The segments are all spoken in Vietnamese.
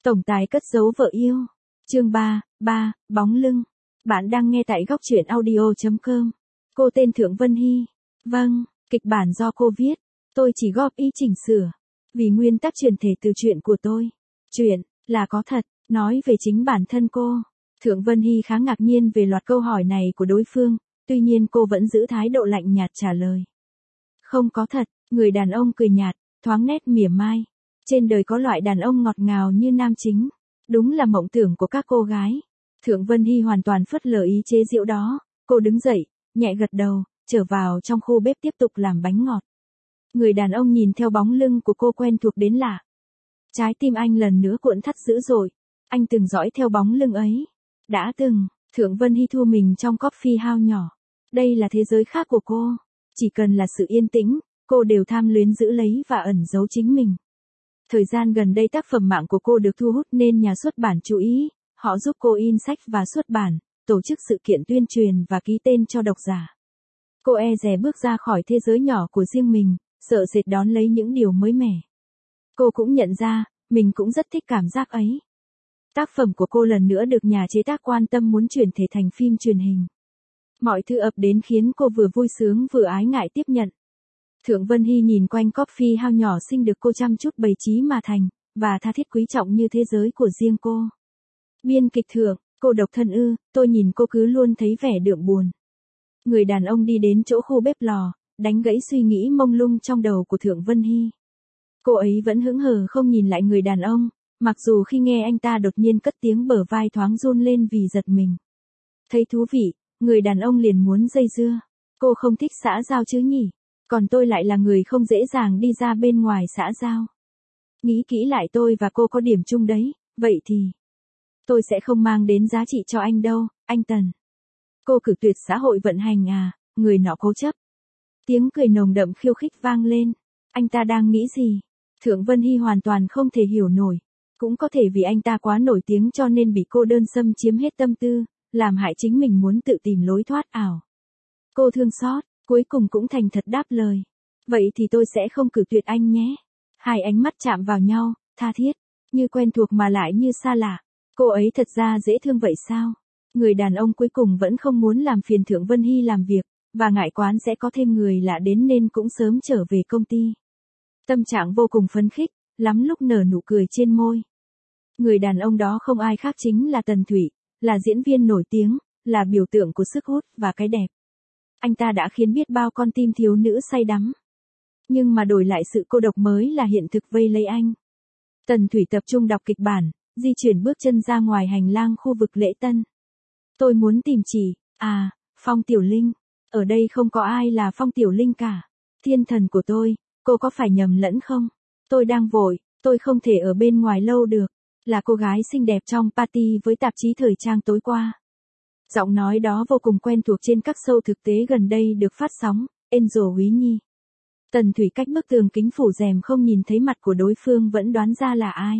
Tổng tài cất giấu vợ yêu. Chương 3, bóng lưng. Bạn đang nghe tại góc truyện audio.com. Cô tên Thượng Vân Hy. Vâng, kịch bản do cô viết. Tôi chỉ góp ý chỉnh sửa. Vì nguyên tắc truyền thể từ chuyện của tôi. Chuyện là có thật, nói về chính bản thân cô. Thượng Vân Hy khá ngạc nhiên về loạt câu hỏi này của đối phương, tuy nhiên cô vẫn giữ thái độ lạnh nhạt trả lời. Không có thật, người đàn ông cười nhạt, thoáng nét mỉa mai. Trên đời có loại đàn ông ngọt ngào như nam chính. Đúng là mộng tưởng của các cô gái. Thượng Vân Hy hoàn toàn phớt lờ ý chế giễu đó. Cô đứng dậy, nhẹ gật đầu, trở vào trong khu bếp tiếp tục làm bánh ngọt. Người đàn ông nhìn theo bóng lưng của cô quen thuộc đến lạ. Trái tim anh lần nữa cuộn thắt dữ dội. Anh từng dõi theo bóng lưng ấy. Đã từng, Thượng Vân Hy thu mình trong coffee house nhỏ. Đây là thế giới khác của cô. Chỉ cần là sự yên tĩnh, cô đều tham luyến giữ lấy và ẩn giấu chính mình. Thời gian gần đây tác phẩm mạng của cô được thu hút nên nhà xuất bản chú ý, họ giúp cô in sách và xuất bản, tổ chức sự kiện tuyên truyền và ký tên cho độc giả. Cô e dè bước ra khỏi thế giới nhỏ của riêng mình, sợ sệt đón lấy những điều mới mẻ. Cô cũng nhận ra, mình cũng rất thích cảm giác ấy. Tác phẩm của cô lần nữa được nhà chế tác quan tâm muốn chuyển thể thành phim truyền hình. Mọi thứ ập đến khiến cô vừa vui sướng vừa ái ngại tiếp nhận. Thượng Vân Hy nhìn quanh coffee house nhỏ xinh được cô chăm chút bày trí mà thành, và tha thiết quý trọng như thế giới của riêng cô. Biên kịch Thượng, cô độc thân ư, tôi nhìn cô cứ luôn thấy vẻ đượm buồn. Người đàn ông đi đến chỗ khu bếp lò, đánh gãy suy nghĩ mông lung trong đầu của Thượng Vân Hy. Cô ấy vẫn hững hờ không nhìn lại người đàn ông, mặc dù khi nghe anh ta đột nhiên cất tiếng bờ vai thoáng run lên vì giật mình. Thấy thú vị, người đàn ông liền muốn dây dưa. Cô không thích xã giao chứ nhỉ? Còn tôi lại là người không dễ dàng đi ra bên ngoài xã giao. Nghĩ kỹ lại tôi và cô có điểm chung đấy, vậy thì tôi sẽ không mang đến giá trị cho anh đâu, anh Tần. Cô cử tuyệt xã hội vận hành à, người nọ cố chấp. Tiếng cười nồng đậm khiêu khích vang lên. Anh ta đang nghĩ gì? Thượng Vân Hy hoàn toàn không thể hiểu nổi. Cũng có thể vì anh ta quá nổi tiếng cho nên bị cô đơn xâm chiếm hết tâm tư, làm hại chính mình muốn tự tìm lối thoát ảo. Cô thương xót, cuối cùng cũng thành thật đáp lời. Vậy thì tôi sẽ không cử tuyệt anh nhé. Hai ánh mắt chạm vào nhau, tha thiết, như quen thuộc mà lại như xa lạ. Cô ấy thật ra dễ thương vậy sao? Người đàn ông cuối cùng vẫn không muốn làm phiền Thượng Vân Hy làm việc, và ngại quán sẽ có thêm người lạ đến nên cũng sớm trở về công ty. Tâm trạng vô cùng phấn khích, lắm lúc nở nụ cười trên môi. Người đàn ông đó không ai khác chính là Tần Thủy, là diễn viên nổi tiếng, là biểu tượng của sức hút và cái đẹp. Anh ta đã khiến biết bao con tim thiếu nữ say đắm. Nhưng mà đổi lại sự cô độc mới là hiện thực vây lấy anh. Tần Thủy tập trung đọc kịch bản, di chuyển bước chân ra ngoài hành lang khu vực lễ tân. Tôi muốn tìm chị, Phong Tiểu Linh. Ở đây không có ai là Phong Tiểu Linh cả. Thiên thần của tôi, cô có phải nhầm lẫn không? Tôi đang vội, tôi không thể ở bên ngoài lâu được. Là cô gái xinh đẹp trong party với tạp chí thời trang tối qua. Giọng nói đó vô cùng quen thuộc trên các show thực tế gần đây được phát sóng, Angel Quý Nhi. Tần Thủy cách bức tường kính phủ rèm không nhìn thấy mặt của đối phương vẫn đoán ra là ai.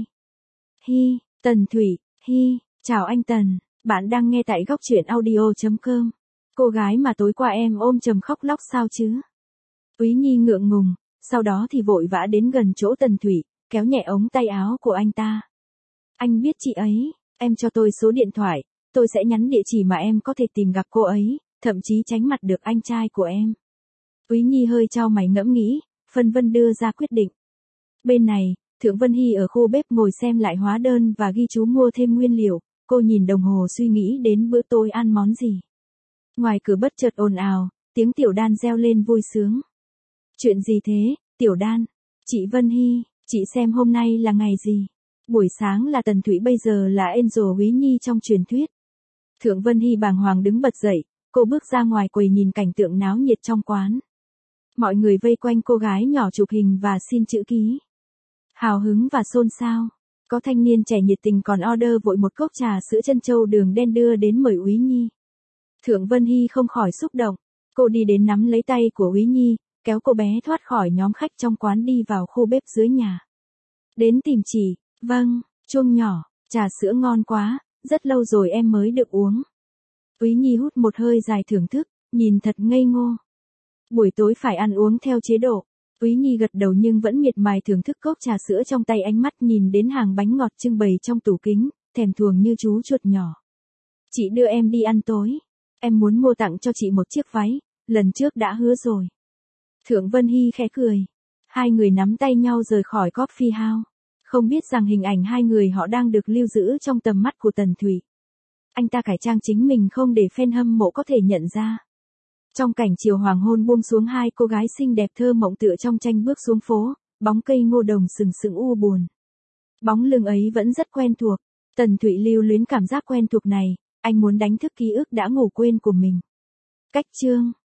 Hi, Tần Thủy, Hi, chào anh Tần, bạn đang nghe tại góc truyện audio.com. Cô gái mà tối qua em ôm chầm khóc lóc sao chứ? Quý Nhi ngượng ngùng, sau đó thì vội vã đến gần chỗ Tần Thủy, kéo nhẹ ống tay áo của anh ta. Anh biết chị ấy, em cho tôi số điện thoại, tôi sẽ nhắn địa chỉ mà em có thể tìm gặp cô ấy, thậm chí tránh mặt được anh trai của em. Quý Nhi hơi chau mày ngẫm nghĩ, phân vân đưa ra quyết định. Bên này, Thượng Vân Hy ở khu bếp ngồi xem lại hóa đơn và ghi chú mua thêm nguyên liệu, cô nhìn đồng hồ suy nghĩ đến bữa tối ăn món gì. Ngoài cửa bất chợt ồn ào, tiếng Tiểu Đan reo lên vui sướng. Chuyện gì thế, Tiểu Đan? Chị Vân Hy, chị xem hôm nay là ngày gì? Buổi sáng là Tần Thủy, bây giờ là Angel Quý Nhi trong truyền thuyết. Thượng Vân Hy bàng hoàng đứng bật dậy, cô bước ra ngoài quầy nhìn cảnh tượng náo nhiệt trong quán. Mọi người vây quanh cô gái nhỏ chụp hình và xin chữ ký. Hào hứng và xôn xao. Có thanh niên trẻ nhiệt tình còn order vội một cốc trà sữa trân châu đường đen đưa đến mời Úy Nhi. Thượng Vân Hy không khỏi xúc động. Cô đi đến nắm lấy tay của Úy Nhi, kéo cô bé thoát khỏi nhóm khách trong quán đi vào khu bếp dưới nhà. Đến tìm chị, vâng, chuông nhỏ, trà sữa ngon quá, rất lâu rồi em mới được uống. Úy Nhi hút một hơi dài thưởng thức, nhìn thật ngây ngô. Buổi tối phải ăn uống theo chế độ. Úy Nhi gật đầu nhưng vẫn miệt mài thưởng thức cốc trà sữa trong tay, ánh mắt nhìn đến hàng bánh ngọt trưng bày trong tủ kính, thèm thuồng như chú chuột nhỏ. Chị đưa em đi ăn tối. Em muốn mua tặng cho chị một chiếc váy, lần trước đã hứa rồi. Thượng Vân Hy khẽ cười. Hai người nắm tay nhau rời khỏi coffee house. Không biết rằng hình ảnh hai người họ đang được lưu giữ trong tầm mắt của Tần Thụy. Anh ta cải trang chính mình không để fan hâm mộ có thể nhận ra. Trong cảnh chiều hoàng hôn buông xuống, hai cô gái xinh đẹp thơ mộng tựa trong tranh bước xuống phố, bóng cây ngô đồng sừng sững u buồn. Bóng lưng ấy vẫn rất quen thuộc. Tần Thụy lưu luyến cảm giác quen thuộc này, anh muốn đánh thức ký ức đã ngủ quên của mình. Cách chương